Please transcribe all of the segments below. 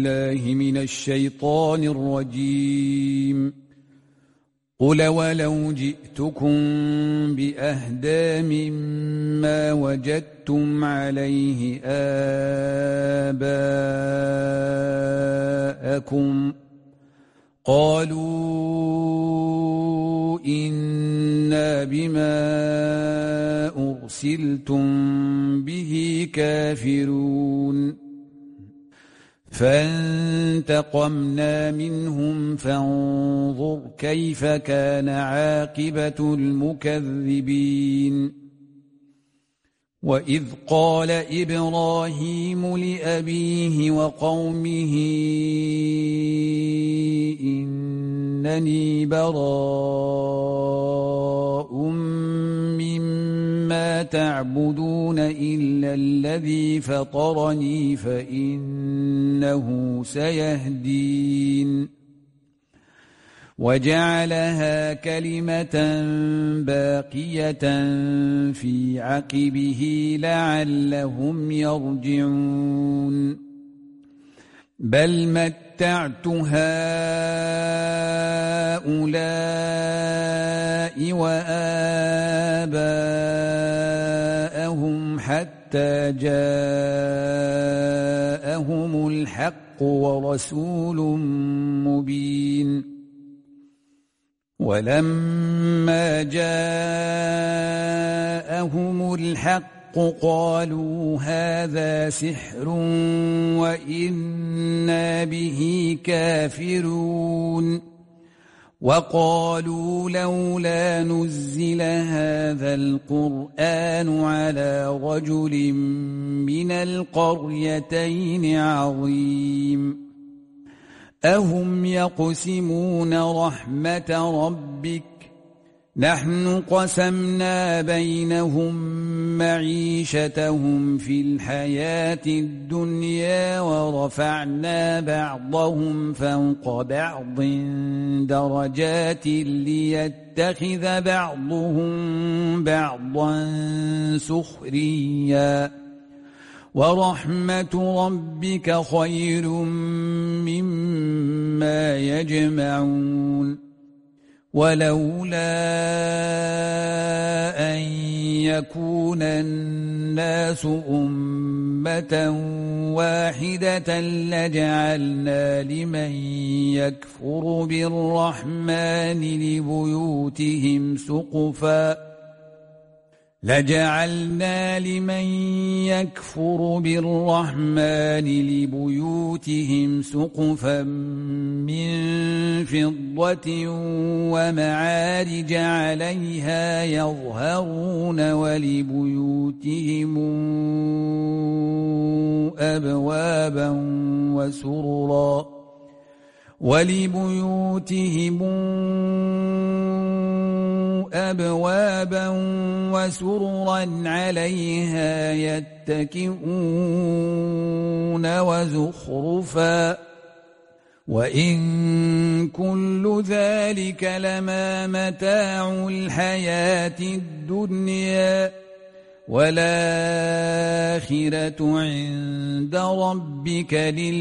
بالله من الشيطان الرجيم قل ولو جئتكم بأهدى مما وجدتم عليه آباءكم قالوا إنا بما أرسلتم به كافرون فانتقمنا منهم فانظر كيف كان عاقبة المكذبين وإذ قال إبراهيم لأبيه وقومه إنني براء مما تعبدون إلا الذي فطرني فإنه سيهدين وجعلها كلمة باقية في عقبه لعلهم يرجعون بل متعت هؤلاء وآباءهم حتى جاءهم الحق ورسول مبين ولما جاءهم الحق قالوا هذا سحر وإنا به كافرون وقالوا لولا نزل هذا القرآن على رجل من القريتين عظيم أهم يقسمون رحمة ربك نحن قسمنا بينهم معيشتهم في الحياة الدنيا ورفعنا بعضهم فوق بعض درجات ليتخذ بعضهم بعضا سخريا ورحمة ربك خير مما يجمعون ولولا أن يكون الناس أمة واحدة لجعلنا لمن يكفر بالرحمن لبيوتهم سقفا من فضة ومعارج عليها يظهرون ولبيوتهم أبوابا وسررا عليها يتكئون وزخرفا وإن كل ذلك لما متاع الحياة الدنيا والآخرة عند ربك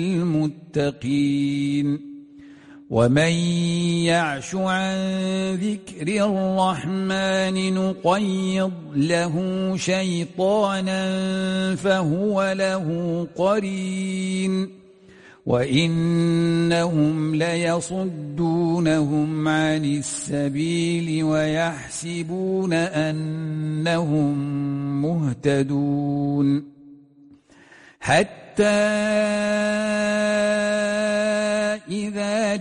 للمتقين ومن يعش عن ذكر الرحمن نقيض له شيطانا فهو له قرين وإنهم ليصدونهم عن السبيل ويحسبون أنهم مهتدون حتى إذا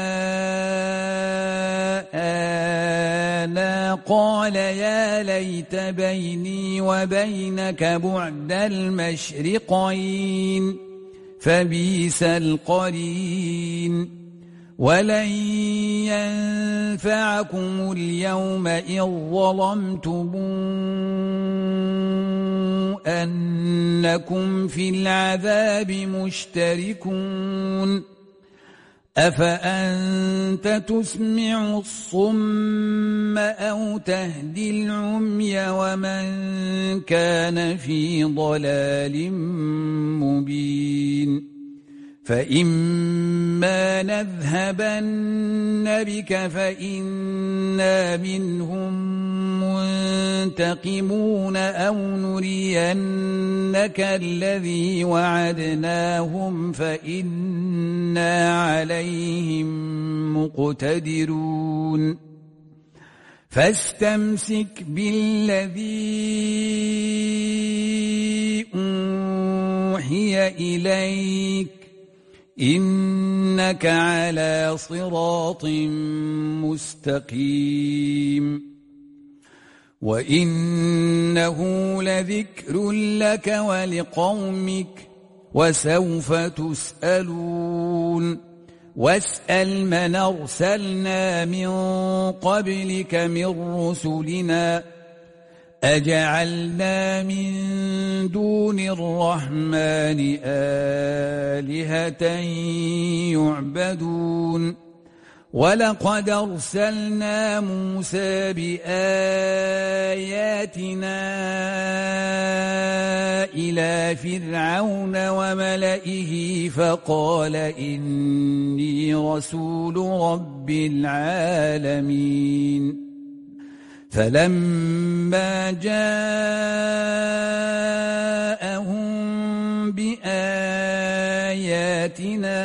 جاءنا قال يا ليت بيني وبينك بعد المشرقين فبئس القرين ولن ينفعكم اليوم إذ ظلمتم أنكم في العذاب مشتركون أفأنت تسمع الصم أو تهدي العمي ومن كان في ضلال مبين فإما نذهبن بك فإنا منهم منتقمون أو نرينك الذي وعدناهم فإنا عليهم مقتدرون فاستمسك بالذي أوحي إليك إنك على صراط مستقيم وإنه لذكر لك ولقومك وسوف تسألون واسأل من أرسلنا من قبلك من رسلنا أجعلنا من دون الرحمن آلهة يعبدون ولقد أرسلنا موسى بآياتنا إلى فرعون وملئه فقال إني رسول رب العالمين فلما جاءهم بآياتنا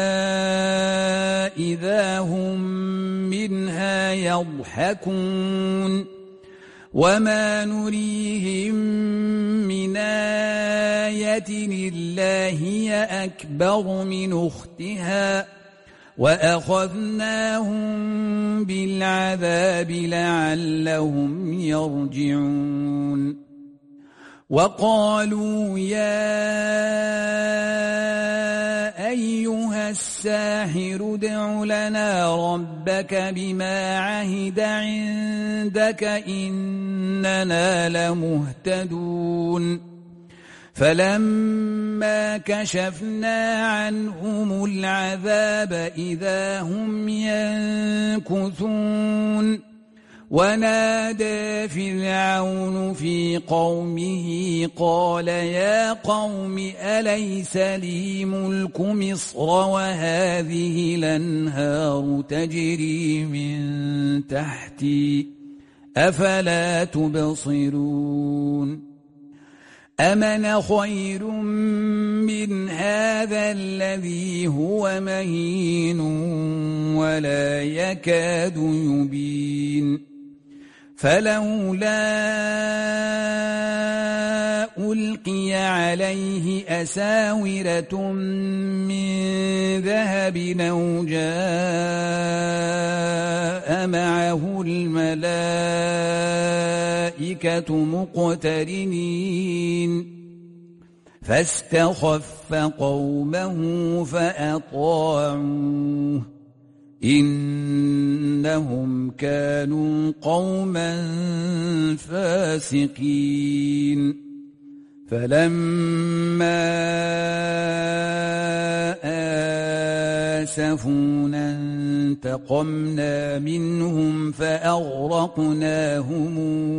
إذا هم منها يضحكون وما نريهم من آية إلا هي أكبر من أختها وأخذناهم بالعذاب لعلهم يرجعون وقالوا يا أيها الساحر ادع لنا ربك بما عهد عندك إننا لمهتدون فلما كشفنا عنهم العذاب إذا هم ينكثون ونادى فرعون في قومه قال يا قوم أليس لي ملك مصر وهذه الأنهار تجري من تحتي أفلا تبصرون أمن خير من هذا الذي هو مهين ولا يكاد يبين فلولا ألقي عليه أساورة من ذهب أو جاء معه الملائكة مقترنين فاستخف قومه فأطاعوه إنهم كانوا قوما فاسقين فلما آسفونا انتقمنا منهم فأغرقناهم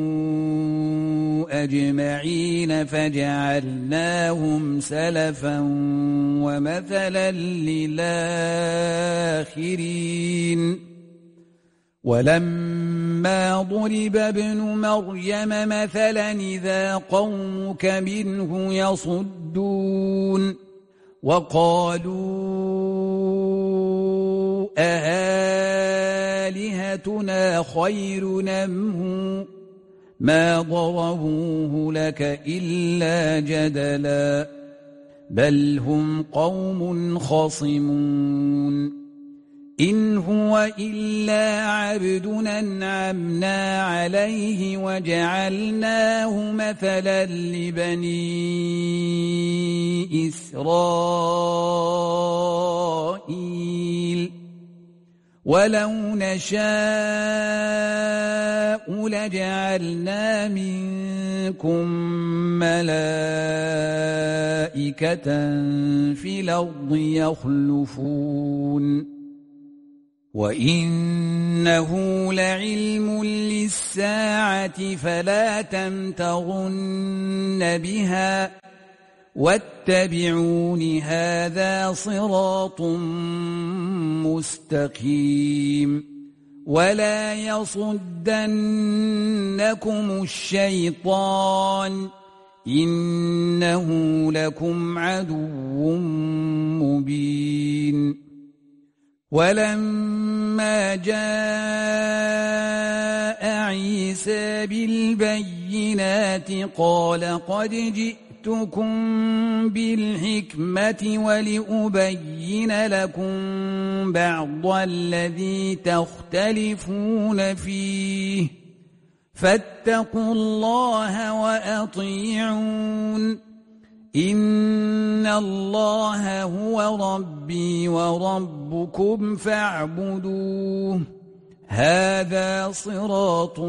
أجمعين فجعلناهم سلفا ومثلا للآخرين ولما ضرب ابن مريم مثلا إذا قومك منه يصدون وقالوا أآلهتنا خير أم هو ما ضربوه لك إلا جدلا بل هم قوم خصمون إن هو إلا عبد أنعمنا عليه وجعلناه مثلا لبني إسرائيل ولو نشاء لجعلنا منكم ملائكة في الأرض يخلفون وإنه لعلم للساعة فلا تمترن بها واتبعون هذا صراط مستقيم ولا يصدنكم الشيطان إنه لكم عدو مبين ولما جاء عيسى بالبينات قال قد جئتكم بالحكمة ولأبين لكم بعض الذي تختلفون فيه فاتقوا الله وأطيعون إن الله هو ربي وربكم فاعبدوه هذا صراط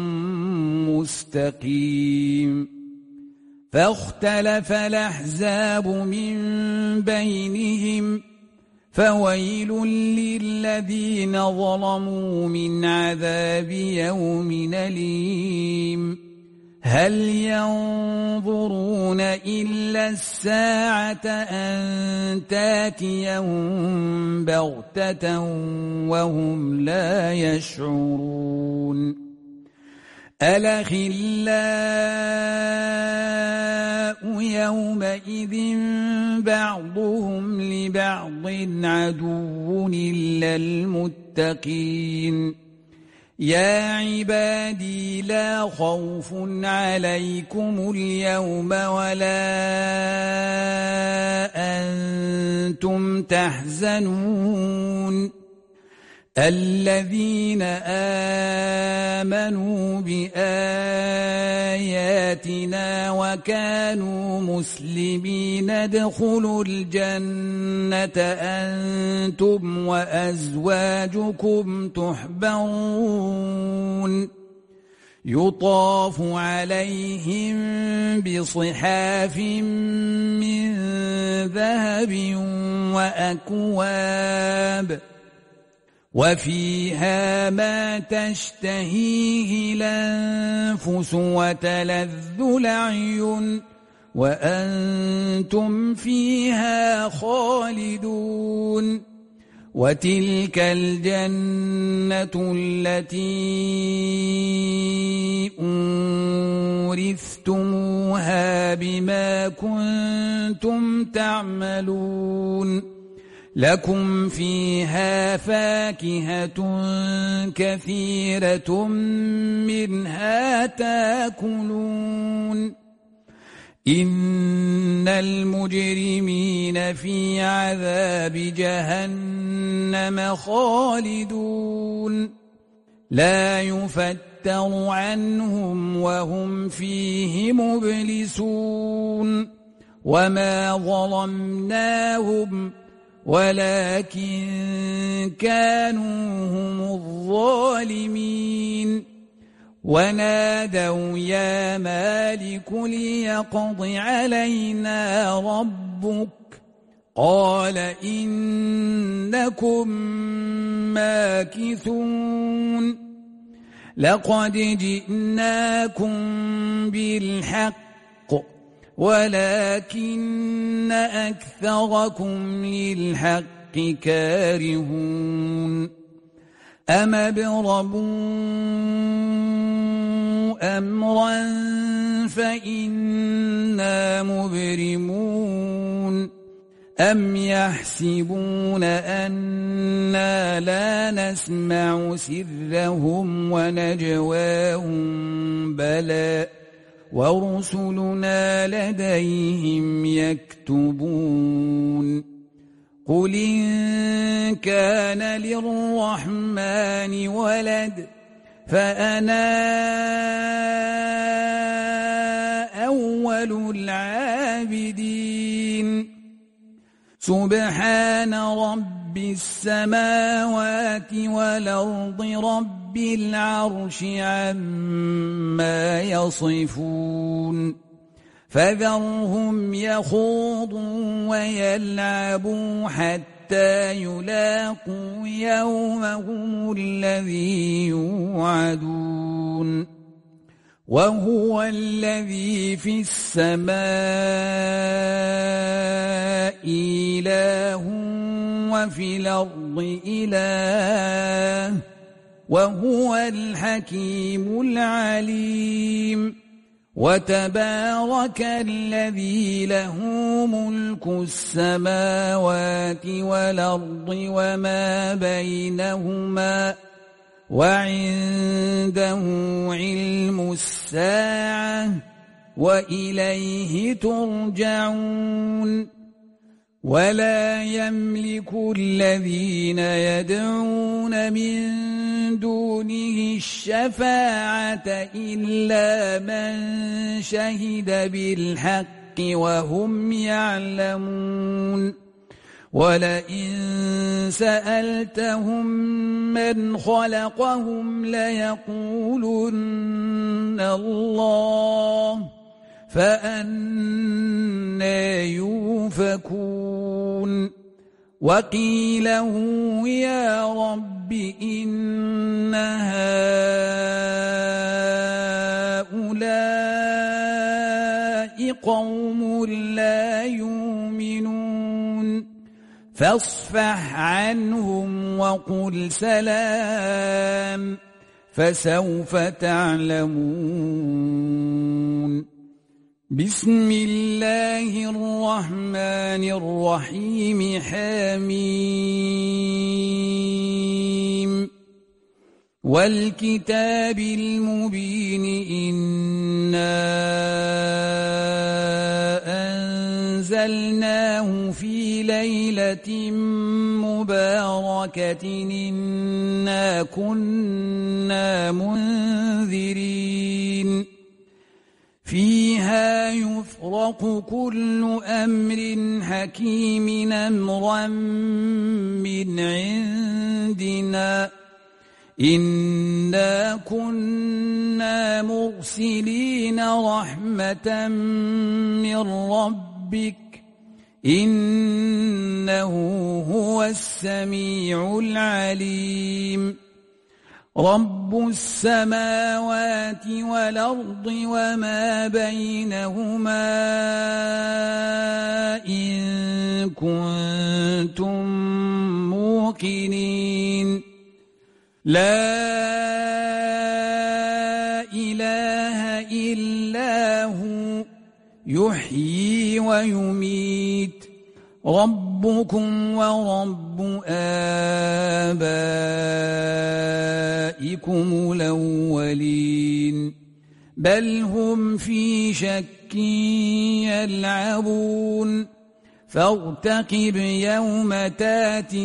مستقيم فاختلف الأحزاب من بينهم فويل للذين ظلموا من عذاب يوم أليم هل ينظرون إلا الساعة أن تأتيهم بغتة وهم لا يشعرون الأخلاء يومئذ بعضهم لبعض عدو إلا المتقين يا عبادي لا خوف عليكم اليوم ولا أنتم تحزنون الذين آمنوا بآياتنا وكانوا مسلمين ادخلوا الجنة أنتم وأزواجكم تحبرون يطاف عليهم بصحاف من ذهب وأكواب وفيها ما تشتهيه الأنفس وتلذ الأعين وأنتم فيها خالدون وتلك الجنة التي أورثتموها بما كنتم تعملون لكم فيها فاكهة كثيرة منها تاكلون إن المجرمين في عذاب جهنم خالدون لا يفتر عنهم وهم فيه مبلسون وما ظلمناهم ولكن كانوا هم الظالمين ونادوا يا مالك ليقض علينا ربك قال إنكم ماكثون لقد جئناكم بالحق ولكن أكثركم للحق كارهون أم ابرموا أمرا فإنا مبرمون أم يحسبون أنا لا نسمع سرهم ونجواهم بلى ورسلنا لديهم يكتبون قل إن كان للرحمن ولد فأنا أول العابدين سبحان رب السماوات والأرض رب العرش عما يصفون فذرهم يخوضوا ويلعبوا حتى يلاقوا يومهم الذي يوعدون وهو الذي في السماء إله وفي الأرض إله وهو الحكيم العليم وتبارك الذي له ملك السماوات والأرض وما بينهما وعنده علم الساعة وإليه ترجعون ولا يملك الذين يدعون من دونه الشفاعة إلا من شهد بالحق وهم يعلمون ولئن سألتهم من خلقهم ليقولن الله فأنى يؤفكون وقيله يا رب إن هؤلاء قوم لا يؤمنون فاصفح عنهم وقل سلام فسوف تعلمون بسم الله الرحمن الرحيم حميم والكتاب المبين إنا أنزلناه في ليلة مباركة إنا كنا منذرين فيها يفرق كل أمر حكيم أمرا من عندنا إنا كنا مرسلين رحمة من ربك إنه هو السميع العليم رب السماوات والأرض وما بينهما إن كنتم موقنين لا إله إلا هو يحيي ويميت ربكم ورب آبائكم الأولين بل هم في شك يلعبون فارتقب يوم تاتي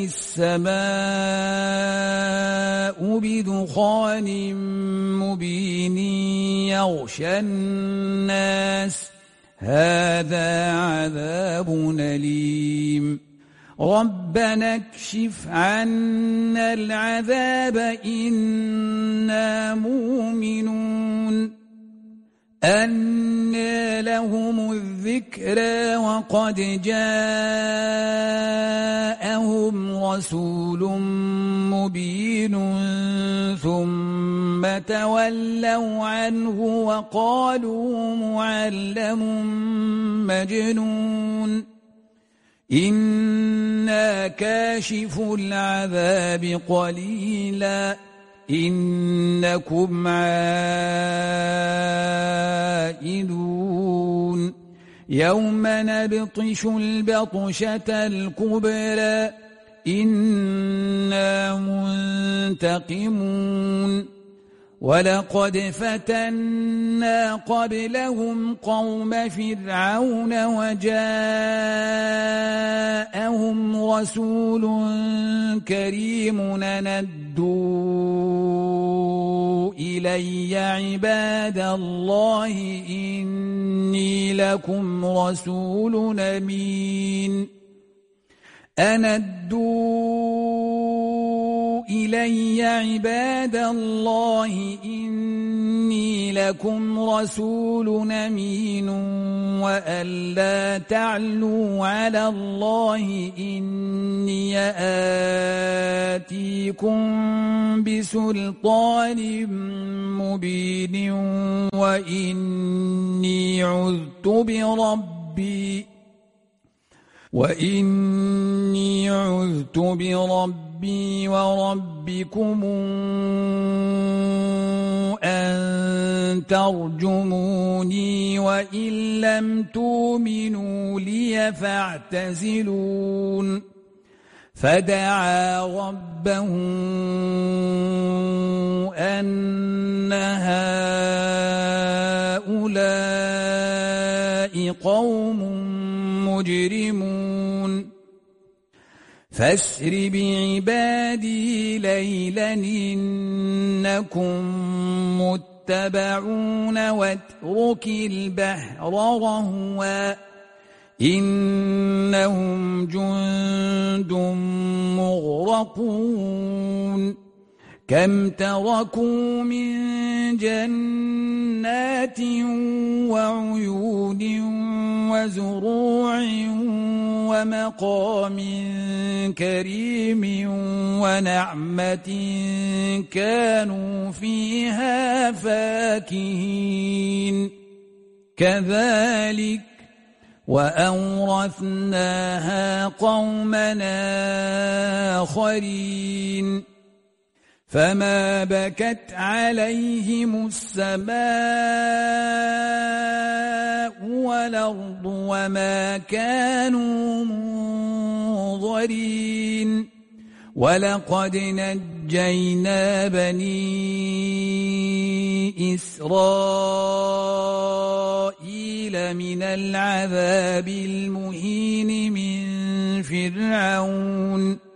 السماء بدخان مبين يغشى الناس هذا عذاب أليم ربنا اكشف عنا العذاب إنا مؤمنون أنى لهم الذكرى وقد جاءهم رسول مبين ثم تولوا عنه وقالوا معلم مجنون إنا كاشف العذاب قليلا إنكم عائدون يوم نبطش البطشة الكبرى إنا منتقمون ولقد فتنا قبلهم قوم فرعون وجاءهم رسول كريم ندوا إلي عباد الله إني لكم رسول أمين أندوا إلي عباد الله إني لكم رسول أمين وألا تعلوا على الله إني ياتيكم بسلطان مبين وإني عذت بربي وربكم أن ترجموني وإن لم تؤمنوا لي فاعتزلون فدعا ربه أن هؤلاء قوم مجرمون فاسر بعبادي ليلا إنكم متبعون واترك البحر رهوا إنهم جند مغرقون كم تركوا من جنات وعيون وزروع ومقام كريم ونعمة كانوا فيها فاكهين كذلك وأورثناها قومنا آخرين فما بكت عليهم السماء والأرض وما كانوا منظرين ولقد نجينا بني إسرائيل من العذاب المهين من فرعون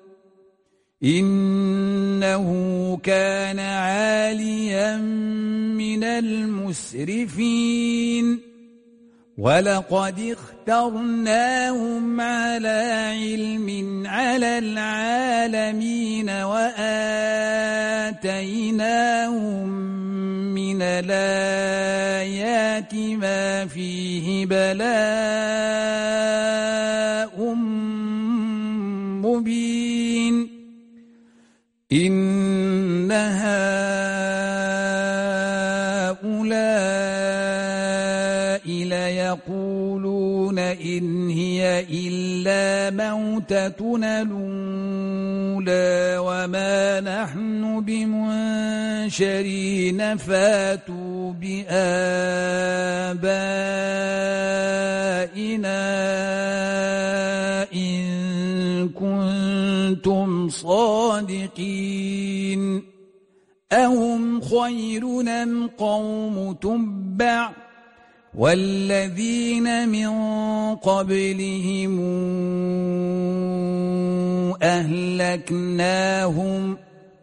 إنه كان عاليا من المسرفين ولقد اخترناهم على علم على العالمين وآتيناهم من الآيات ما فيه بلاء مبين إن هؤلاء ليقولون إن هي إلا موتتنا الأولى وما نحن بمنشرين فاتوا بآبائنا إن كنتم صادقين أهم خير أم قوم تبع والذين من قبلهم أهلكناهم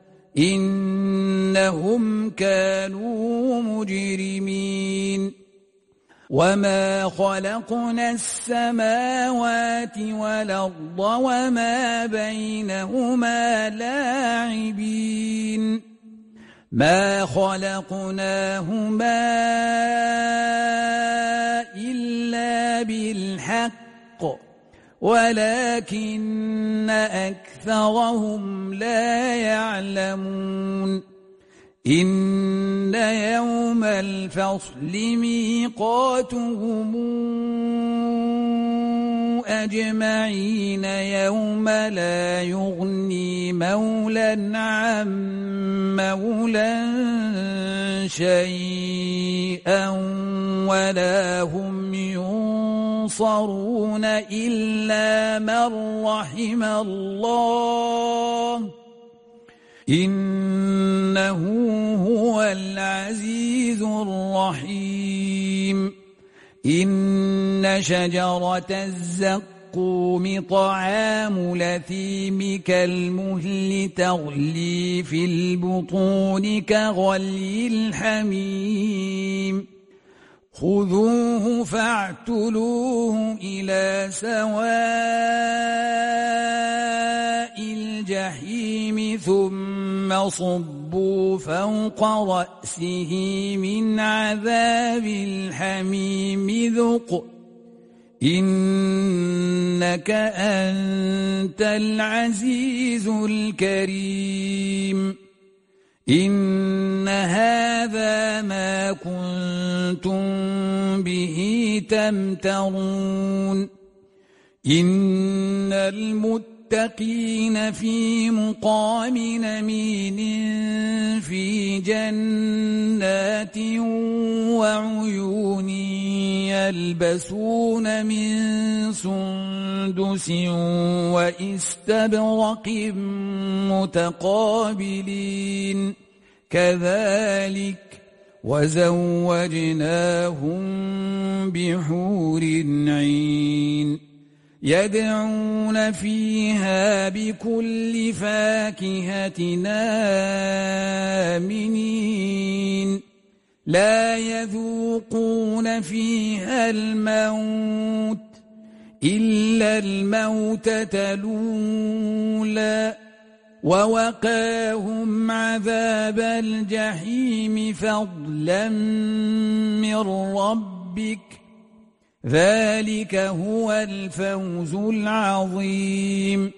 إنهم كانوا مجرمين وما خلقنا السماوات والأرض وما بينهما لاعبين ما خلقناهما إلا بالحق ولكن أكثرهم لا يعلمون إن يوم الفصل ميقاتهم أجمعين يوم لا يغني مولى عن مولى شيئا ولا هم ينصرون إلا من رحم الله إنه هو العزيز الرحيم إن شجرة الزقوم طعام الأثيم كالمهل تغلي في البطون كغلي الحميم خذوه فاعتلوه إلى سواء الجحيم ثم صبوا فوق رأسه من عذاب الحميم ذق إنك أنت العزيز الكريم إن هذا ما كنتم به تمترون إن المتقين في مقام أمين في جنات وعيون يلبسون من سندس وإستبرق متقابلين كذلك وزوجناهم بحور عين يدعون فيها بكل فاكهة آمنين لا يذوقون فيها الموت إلا الموتة الأولى ووقاهم عذاب الجحيم فضلا من ربك ذلك هو الفوز العظيم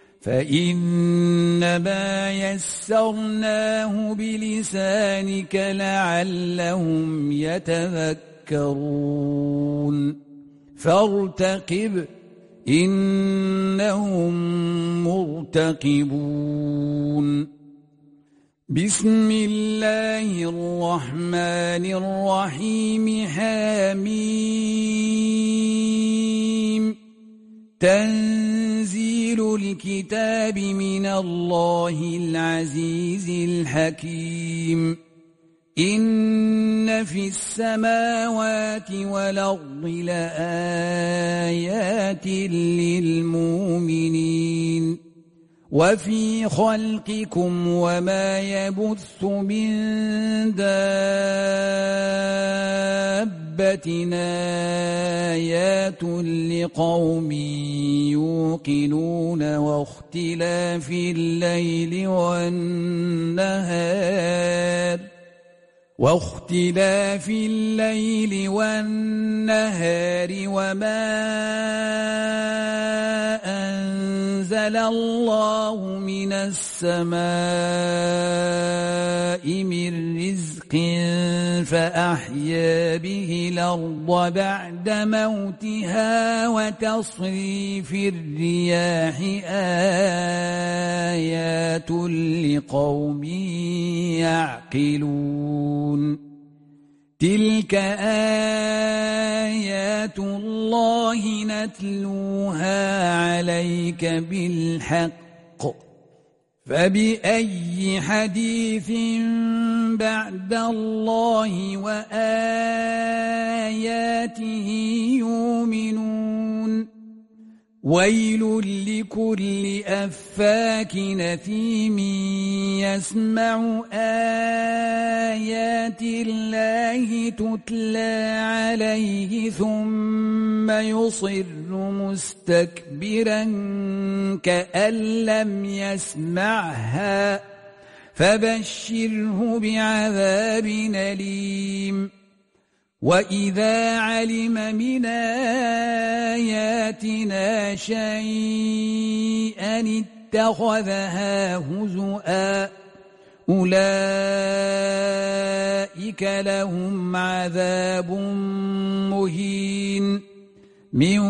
فإنما يسرناه بلسانك لعلهم يتذكرون فارتقب إنهم مرتقبون بسم الله الرحمن الرحيم حميم تنزيل الكتاب من الله العزيز الحكيم إن في السماوات والأرض لآيات للمؤمنين وفي خلقكم وما يبث من دابة آيات لقوم يوقنون واختلاف الليل والنهار وما أنزل الله من السماء من رزق فأحيا به الأرض بعد موتها وتصريف الرياح آيات لقوم يعقلون تلك آيات الله نتلوها عليك بالحق فبأي حديث بعد الله وآياته يؤمنون ويل لكل أفاك أثيم يسمع آيات الله تتلى عليه ثم يصر مستكبرا كأن لم يسمعها فبشره بعذاب أليم وإذا علم من آياتنا شيئا اتخذها هزؤا أولئك لهم عذاب مهين من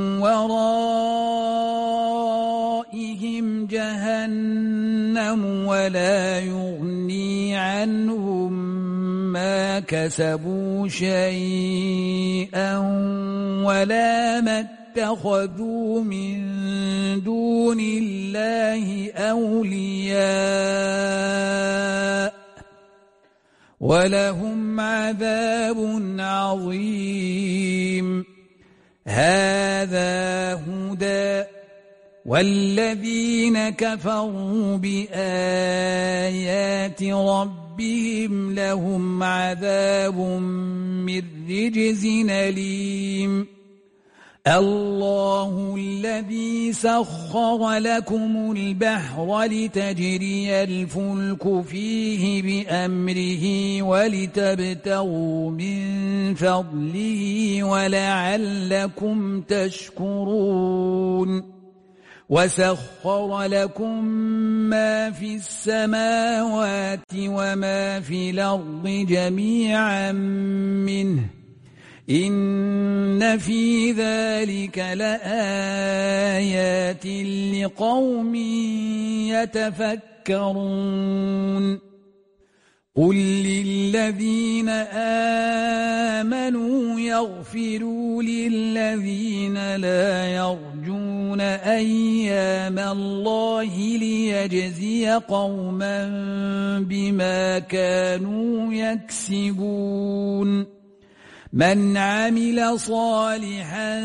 ورائهم جهنم ولا يغني عنهم ما كسبوا شيئا ولا ما اتخذوا من دون الله أولياء ولهم عذاب عظيم هذا هدى والذين كفروا بآيات ربهم لهم عذاب من رجز أليم الله الذي سخر لكم البحر لتجري الفلك فيه بأمره ولتبتغوا من فضله ولعلكم تشكرون وسخر لكم ما في السماوات وما في الأرض جميعا منه إن في ذلك لآيات لقوم يتفكرون قل للذين آمنوا يغفروا للذين لا يرجون أيام الله ليجزي قوما بما كانوا يكسبون من عمل صالحا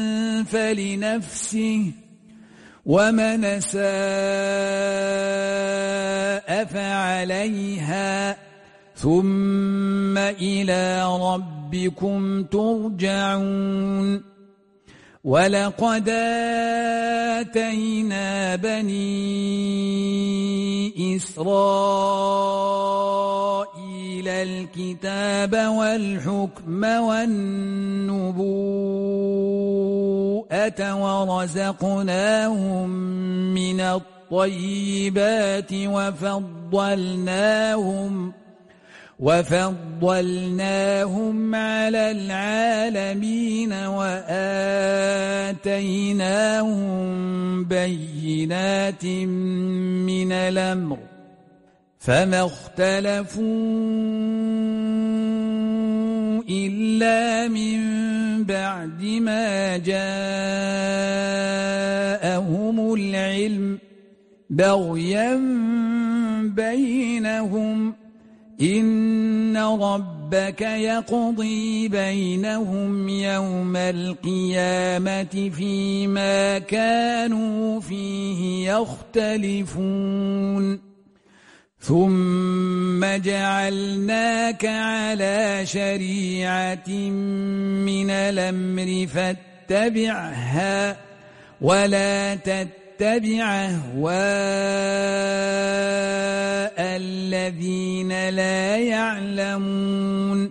فلنفسه ومن أساء فعليها ثم إلى ربكم ترجعون ولقد آتينا بني إسرائيل الكتاب والحكم والنبوءة ورزقناهم من الطيبات وفضلناهم على العالمين وآتيناهم بينات من الأمر فما اختلفوا إلا من بعد ما جاءهم العلم بغيا بينهم إن ربك يقضي بينهم يوم القيامة فيما كانوا فيه يختلفون ثم جعلناك على شريعة من الأمر فاتبعها ولا تتبع أهواء الذين لا يعلمون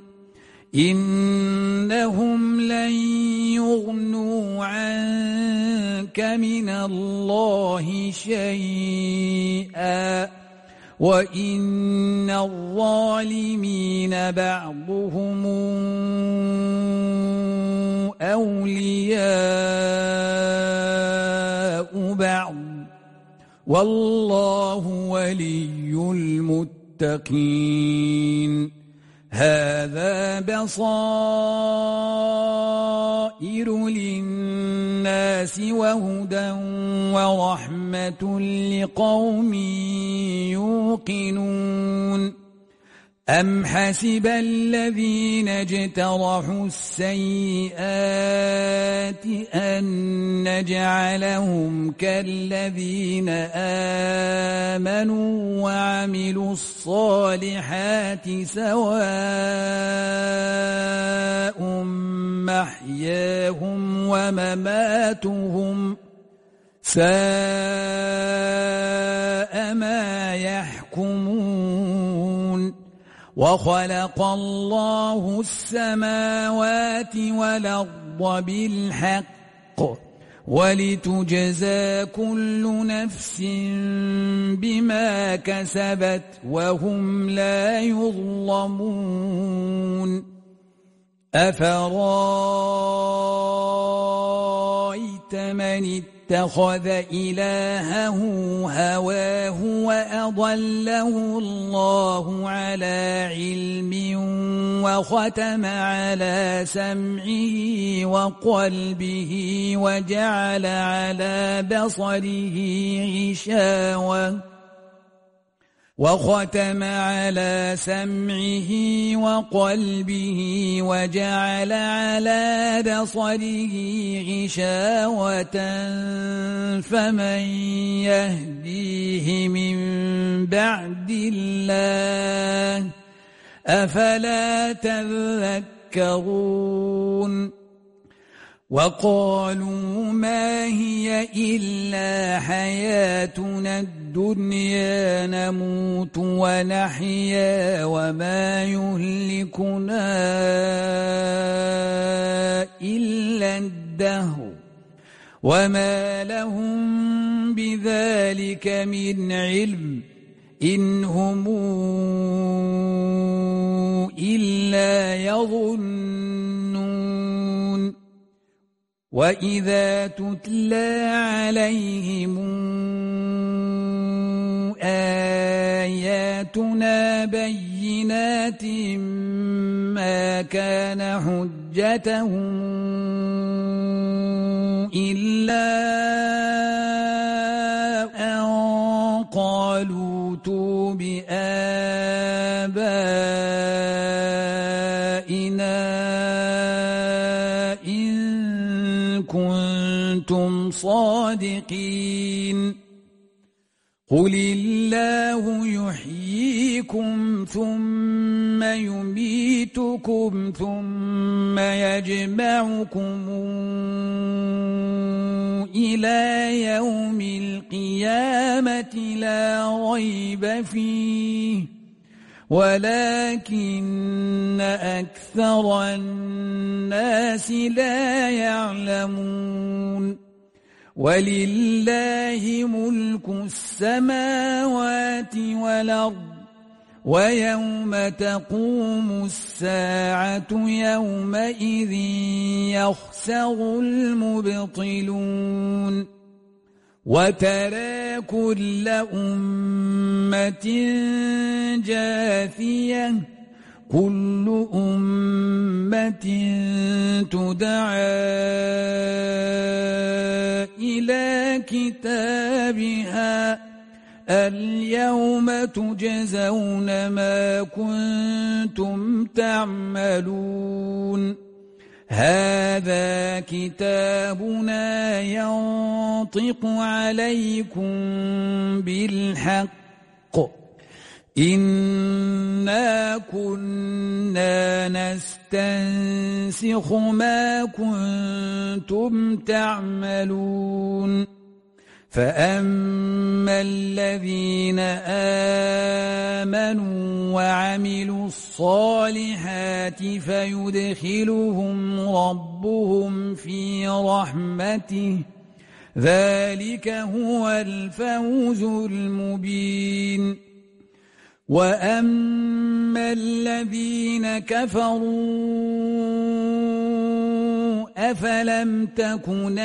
إنهم لن يغنوا عنك من الله شيئا وإن الظالمين بعضهم أولياء بعض والله ولي المتقين هذا بصائر للناس وهدى ورحمة لقوم يوقنون أم حسب الذين اجترحوا السيئات أن نجعلهم كالذين آمنوا وعملوا الصالحات سواء محياهم ومماتهم ساء ما يحكمون وخلق الله السماوات والأرض بالحق ولتجزى كل نفس بما كسبت وهم لا يظلمون أفرأيت من اتخذ إلهه هواه وأضله الله على علم وختم على سمعه وقلبه وجعل على بصره غشاوة فمن يهديه من بعد الله أفلا تذكرون وقالوا ما هي إلا حياتنا الدنيا نموت ونحيا وما يهلكنا إلا الدهر وما لهم بذلك من علم إن هم إلا يظنون وإذا تتلى عليهم آياتنا بينات ما كان حجتهم إلا أن قالوا ائتوا بآبائنا إن كنتم صادقين قل الله يحييكم ثم يميتكم ثم يجمعكم إلى يوم القيامة لا ريب فيه ولكن أكثر الناس لا يعلمون ولله ملك السماوات والأرض ويوم تقوم الساعة يومئذ يخسر المبطلون وترى كل أمة جاثية كل أمة تدعى إلى كتابها اليوم تجزون ما كنتم تعملون هذا كتابنا ينطق عليكم بالحق إنا كنا نستنسخ ما كنتم تعملون فأما الذين آمنوا وعملوا الصالحات فيدخلهم ربهم في رحمته ذلك هو الفوز المبين وأما الذين كفروا أفلم تكن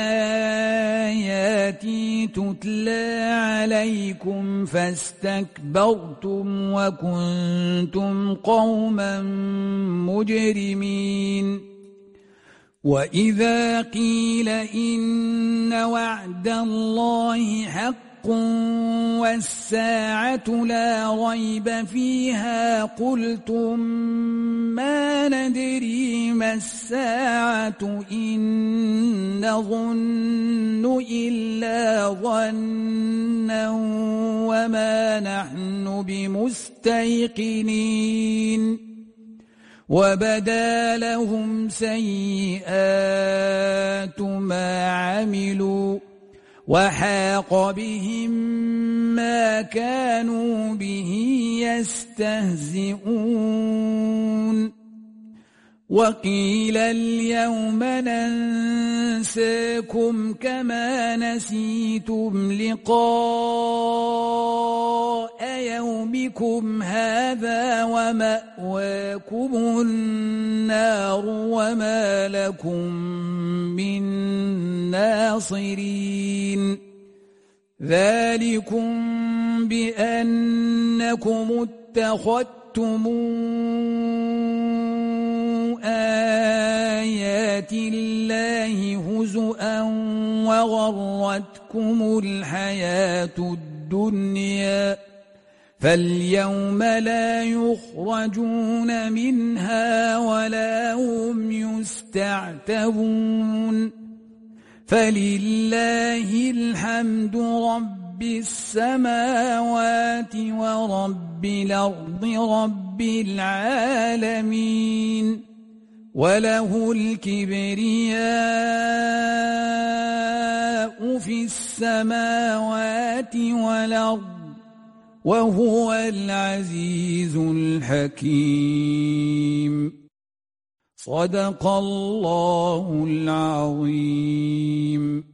آياتي تتلى عليكم فاستكبرتم وكنتم قوما مجرمين وإذا قيل إن وعد الله حق والساعة لا ريب فيها قلتم ما ندري ما الساعة إن نظن إلا ظنا وما نحن بمستيقنين وبدا لهم سيئات ما عملوا وحاق بهم ما كانوا به يستهزئون وقيل اليوم ننساكم كما نسيتم لقاء يومكم هذا ومأواكم النار وما لكم من ناصرين ذلكم بأنكم اتخذتم آيات الله هزؤا وغرتكم الحياة الدنيا فاليوم لا يخرجون منها ولا هم يستعتبون فلله الحمد رب السماوات ورب الأرض رب العالمين وله الكبرياء في السماوات والأرض وهو العزيز الحكيم. صدق الله العظيم.